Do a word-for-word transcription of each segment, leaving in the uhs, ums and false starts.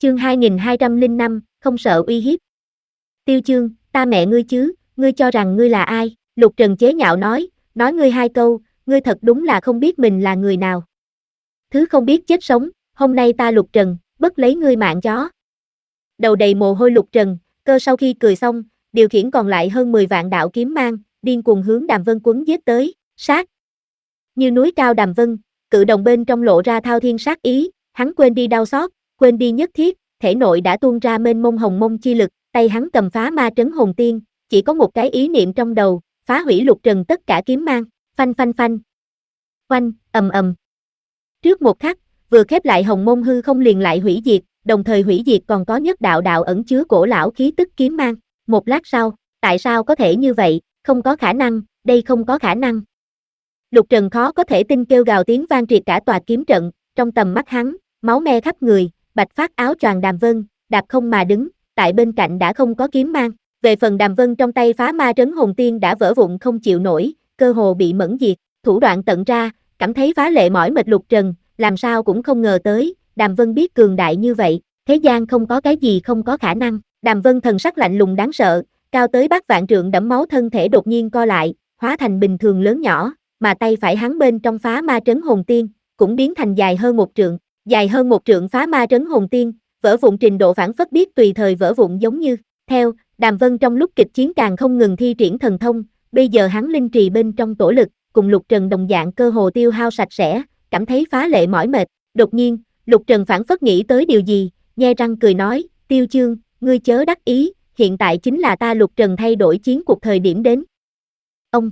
Chương hai nghìn hai trăm lẻ năm, không sợ uy hiếp. Tiêu Chương, ta mẹ ngươi chứ, ngươi cho rằng ngươi là ai? Lục Trần chế nhạo nói, nói ngươi hai câu, ngươi thật đúng là không biết mình là người nào. Thứ không biết chết sống, hôm nay ta Lục Trần, bất lấy ngươi mạng chó. Đầu đầy mồ hôi Lục Trần, cơ sau khi cười xong, điều khiển còn lại hơn mười vạn đạo kiếm mang, điên cuồng hướng Đàm Vân quấn giết tới, sát. Như núi cao Đàm Vân, cự đồng bên trong lộ ra thao thiên sát ý, hắn quên đi đau xót, quên đi nhất thiết, thể nội đã tuôn ra mênh mông hồng mông chi lực, tay hắn cầm phá ma trấn hồn tiên, chỉ có một cái ý niệm trong đầu, phá hủy Lục Trần tất cả kiếm mang, phanh phanh phanh. Oanh, ầm ầm. Trước một khắc, vừa khép lại hồng mông hư không liền lại hủy diệt, đồng thời hủy diệt còn có nhất đạo đạo ẩn chứa cổ lão khí tức kiếm mang. Một lát sau, tại sao có thể như vậy, không có khả năng, đây không có khả năng. Lục Trần khó có thể tin kêu gào tiếng vang triệt cả tòa kiếm trận, trong tầm mắt hắn, máu me khắp người, bạch phát áo choàng Đàm Vân, đạp không mà đứng, tại bên cạnh đã không có kiếm mang. Về phần Đàm Vân trong tay phá ma trấn hồn tiên đã vỡ vụn không chịu nổi, cơ hồ bị mẫn diệt, thủ đoạn tận ra, cảm thấy phá lệ mỏi mệt Lục Trần, làm sao cũng không ngờ tới, Đàm Vân biết cường đại như vậy, thế gian không có cái gì không có khả năng. Đàm Vân thần sắc lạnh lùng đáng sợ, cao tới bát vạn trượng đẫm máu thân thể đột nhiên co lại, hóa thành bình thường lớn nhỏ, mà tay phải hắn bên trong phá ma trấn hồn tiên, cũng biến thành dài hơn một trượng, dài hơn một trượng phá ma trấn hồn tiên, vỡ vụn trình độ phản phất biết tùy thời vỡ vụn giống như, theo, Đàm Vân trong lúc kịch chiến càng không ngừng thi triển thần thông, bây giờ hắn linh trì bên trong tổ lực, cùng Lục Trần đồng dạng cơ hồ tiêu hao sạch sẽ, cảm thấy phá lệ mỏi mệt, đột nhiên, Lục Trần phản phất nghĩ tới điều gì, nhe răng cười nói, Tiêu Chương, ngươi chớ đắc ý, hiện tại chính là ta Lục Trần thay đổi chiến cuộc thời điểm đến. Ông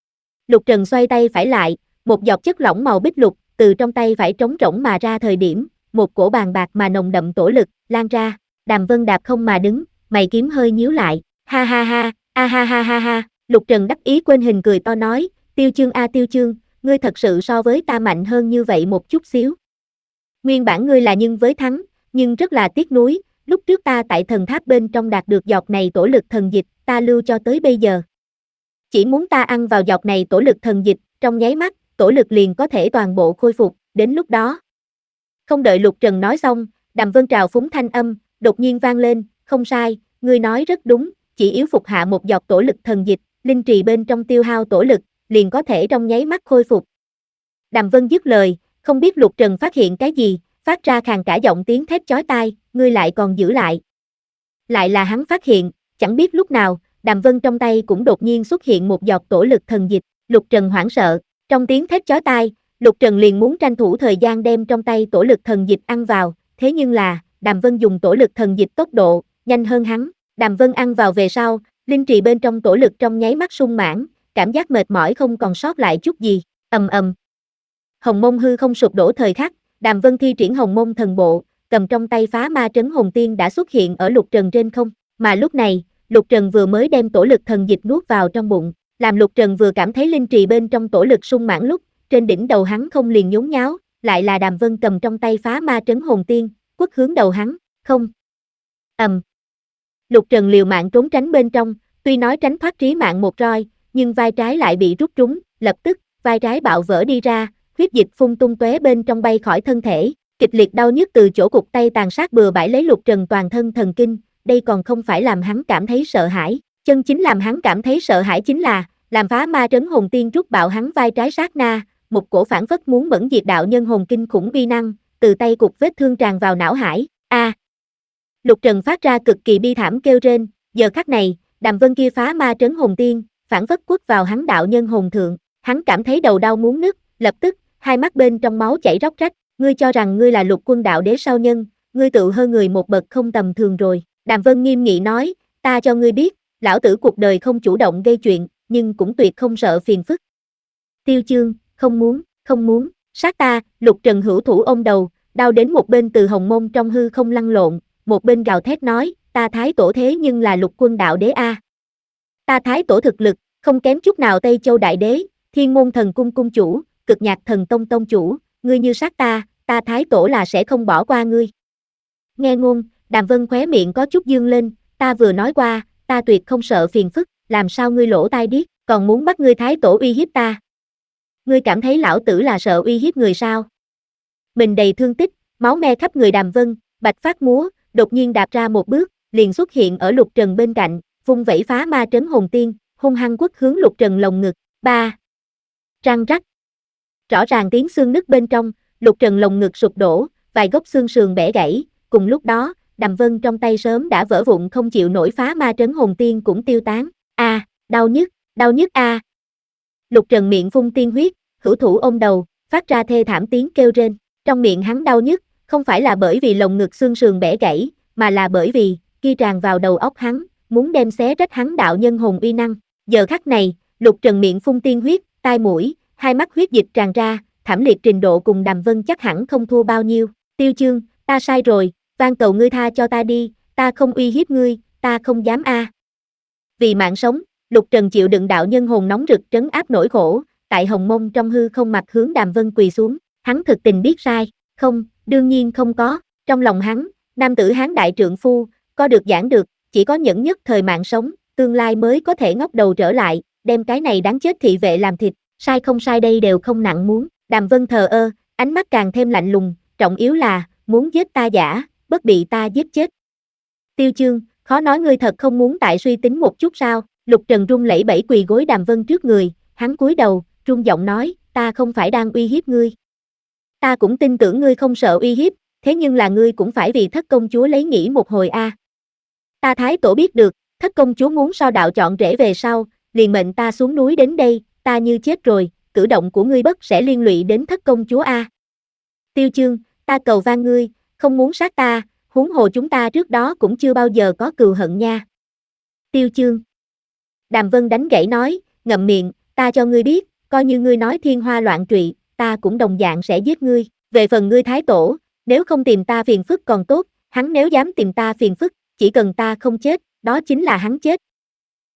Lục Trần xoay tay phải lại, một giọt chất lỏng màu bích lục, từ trong tay phải trống rỗng mà ra thời điểm, một cổ bàn bạc mà nồng đậm tổ lực, lan ra, Đàm Vân đạp không mà đứng, mày kiếm hơi nhíu lại, ha ha ha, a ha ha ha ha, Lục Trần đắc ý quên hình cười to nói, Tiêu Chương a Tiêu Chương, ngươi thật sự so với ta mạnh hơn như vậy một chút xíu. Nguyên bản ngươi là nhưng với thắng, nhưng rất là tiếc nuối, lúc trước ta tại thần tháp bên trong đạt được giọt này tổ lực thần dịch, ta lưu cho tới bây giờ. Chỉ muốn ta ăn vào giọt này tổ lực thần dịch, trong nháy mắt, tổ lực liền có thể toàn bộ khôi phục, đến lúc đó. Không đợi Lục Trần nói xong, Đàm Vân trào phúng thanh âm, đột nhiên vang lên, không sai, ngươi nói rất đúng, chỉ yếu phục hạ một giọt tổ lực thần dịch, linh trì bên trong tiêu hao tổ lực, liền có thể trong nháy mắt khôi phục. Đàm Vân dứt lời, không biết Lục Trần phát hiện cái gì, phát ra khàn cả giọng tiếng thét chói tai, ngươi lại còn giữ lại. Lại là hắn phát hiện, chẳng biết lúc nào, Đàm Vân trong tay cũng đột nhiên xuất hiện một giọt tổ lực thần dịch, Lục Trần hoảng sợ, trong tiếng thét chói tai, Lục Trần liền muốn tranh thủ thời gian đem trong tay tổ lực thần dịch ăn vào, thế nhưng là, Đàm Vân dùng tổ lực thần dịch tốc độ, nhanh hơn hắn, Đàm Vân ăn vào về sau, linh trì bên trong tổ lực trong nháy mắt sung mãn, cảm giác mệt mỏi không còn sót lại chút gì, ầm ầm. Hồng mông hư không sụp đổ thời khắc, Đàm Vân thi triển hồng mông thần bộ, cầm trong tay phá ma trấn hồn tiên đã xuất hiện ở Lục Trần trên không, mà lúc này, Lục Trần vừa mới đem tổ lực thần dịch nuốt vào trong bụng, làm Lục Trần vừa cảm thấy linh trì bên trong tổ lực sung mãn lúc, trên đỉnh đầu hắn không liền nhốn nháo, lại là Đàm Vân cầm trong tay phá ma trấn hồn tiên, quất hướng đầu hắn, không. Ầm. Lục Trần liều mạng trốn tránh bên trong, tuy nói tránh thoát trí mạng một roi, nhưng vai trái lại bị rút trúng, lập tức, vai trái bạo vỡ đi ra, huyết dịch phun tung tóe bên trong bay khỏi thân thể, kịch liệt đau nhức từ chỗ cụt tay tàn sát bừa bãi lấy Lục Trần toàn thân thần kinh, đây còn không phải làm hắn cảm thấy sợ hãi, chân chính làm hắn cảm thấy sợ hãi chính là, làm phá ma trấn hồn tiên rút bạo hắn vai trái sát na, một cổ phản phất muốn mẫn diệt đạo nhân hồn kinh khủng uy năng, từ tay cục vết thương tràn vào não hải, a. À. Lục Trần phát ra cực kỳ bi thảm kêu rên, giờ khắc này, Đàm Vân kia phá ma trấn hồn tiên, phản phất quất vào hắn đạo nhân hồn thượng, hắn cảm thấy đầu đau muốn nứt, lập tức, hai mắt bên trong máu chảy róc rách, ngươi cho rằng ngươi là Lục Quân đạo đế sao nhân, ngươi tự hơn người một bậc không tầm thường rồi, Đàm Vân nghiêm nghị nói, ta cho ngươi biết, lão tử cuộc đời không chủ động gây chuyện, nhưng cũng tuyệt không sợ phiền phức. Tiêu Chương, không muốn, không muốn, sát ta, Lục Trần hữu thủ ôm đầu, đau đến một bên từ hồng môn trong hư không lăn lộn, một bên gào thét nói, ta Thái Tổ thế nhưng là Lục Quân đạo đế a. Ta Thái Tổ thực lực, không kém chút nào Tây Châu đại đế, Thiên Môn thần cung cung chủ, Cực Nhạc thần tông tông chủ, ngươi như sát ta, ta Thái Tổ là sẽ không bỏ qua ngươi. Nghe ngôn, Đàm Vân khóe miệng có chút dương lên, ta vừa nói qua, ta tuyệt không sợ phiền phức, làm sao ngươi lỗ tai điếc, còn muốn bắt ngươi Thái Tổ uy hiếp ta. Ngươi cảm thấy lão tử là sợ uy hiếp người sao? Mình đầy thương tích, máu me khắp người Đàm Vân, bạch phát múa, đột nhiên đạp ra một bước, liền xuất hiện ở Lục Trần bên cạnh, vung vẩy phá ma trấn hồn tiên, hung hăng quất hướng Lục Trần lồng ngực. Ba. Răng rắc. Rõ ràng tiếng xương nứt bên trong, Lục Trần lồng ngực sụp đổ, vài gốc xương sườn bẻ gãy, cùng lúc đó, Đàm Vân trong tay sớm đã vỡ vụn không chịu nổi phá ma trấn hồn tiên cũng tiêu tán. A, à, đau nhức, đau nhức a. À. Lục Trần miệng phun tiên huyết, hữu thủ ôm đầu, phát ra thê thảm tiếng kêu rên. Trong miệng hắn đau nhức, không phải là bởi vì lồng ngực xương sườn bẻ gãy, mà là bởi vì, kia tràn vào đầu óc hắn, muốn đem xé rách hắn đạo nhân hồn uy năng. Giờ khắc này, Lục Trần miệng phun tiên huyết, tai mũi, hai mắt huyết dịch tràn ra, thảm liệt trình độ cùng Đàm Vân chắc hẳn không thua bao nhiêu. Tiêu Chương, ta sai rồi, van cầu ngươi tha cho ta đi, ta không uy hiếp ngươi, ta không dám a. À. Vì mạng sống, Lục Trần chịu đựng đạo nhân hồn nóng rực trấn áp nỗi khổ, tại hồng mông trong hư không mặt hướng Đàm Vân quỳ xuống, hắn thực tình biết sai, không, đương nhiên không có, trong lòng hắn, nam tử hán đại trượng phu, có được giảng được, chỉ có nhẫn nhất thời mạng sống, tương lai mới có thể ngóc đầu trở lại, đem cái này đáng chết thị vệ làm thịt, sai không sai đây đều không nặng muốn. Đàm Vân thờ ơ, ánh mắt càng thêm lạnh lùng, trọng yếu là, muốn giết ta giả, bất bị ta giết chết. Tiêu Chương, khó nói ngươi thật không muốn tại suy tính một chút sao? Lục Trần run lẩy bẩy quỳ gối Đàm Vân trước người, hắn cúi đầu, run giọng nói, ta không phải đang uy hiếp ngươi. Ta cũng tin tưởng ngươi không sợ uy hiếp, thế nhưng là ngươi cũng phải vì thất công chúa lấy nghĩ một hồi a. À. Ta thái tổ biết được, thất công chúa muốn so đạo chọn rễ về sau, liền mệnh ta xuống núi đến đây, ta như chết rồi, cử động của ngươi bất sẽ liên lụy đến thất công chúa a. À. Tiêu Chương, ta cầu van ngươi, không muốn sát ta, huống hồ chúng ta trước đó cũng chưa bao giờ có cừu hận nha. Tiêu Chương. Đàm Vân đánh gãy nói, ngậm miệng, ta cho ngươi biết, coi như ngươi nói thiên hoa loạn trụy, ta cũng đồng dạng sẽ giết ngươi, về phần ngươi thái tổ, nếu không tìm ta phiền phức còn tốt, hắn nếu dám tìm ta phiền phức, chỉ cần ta không chết, đó chính là hắn chết,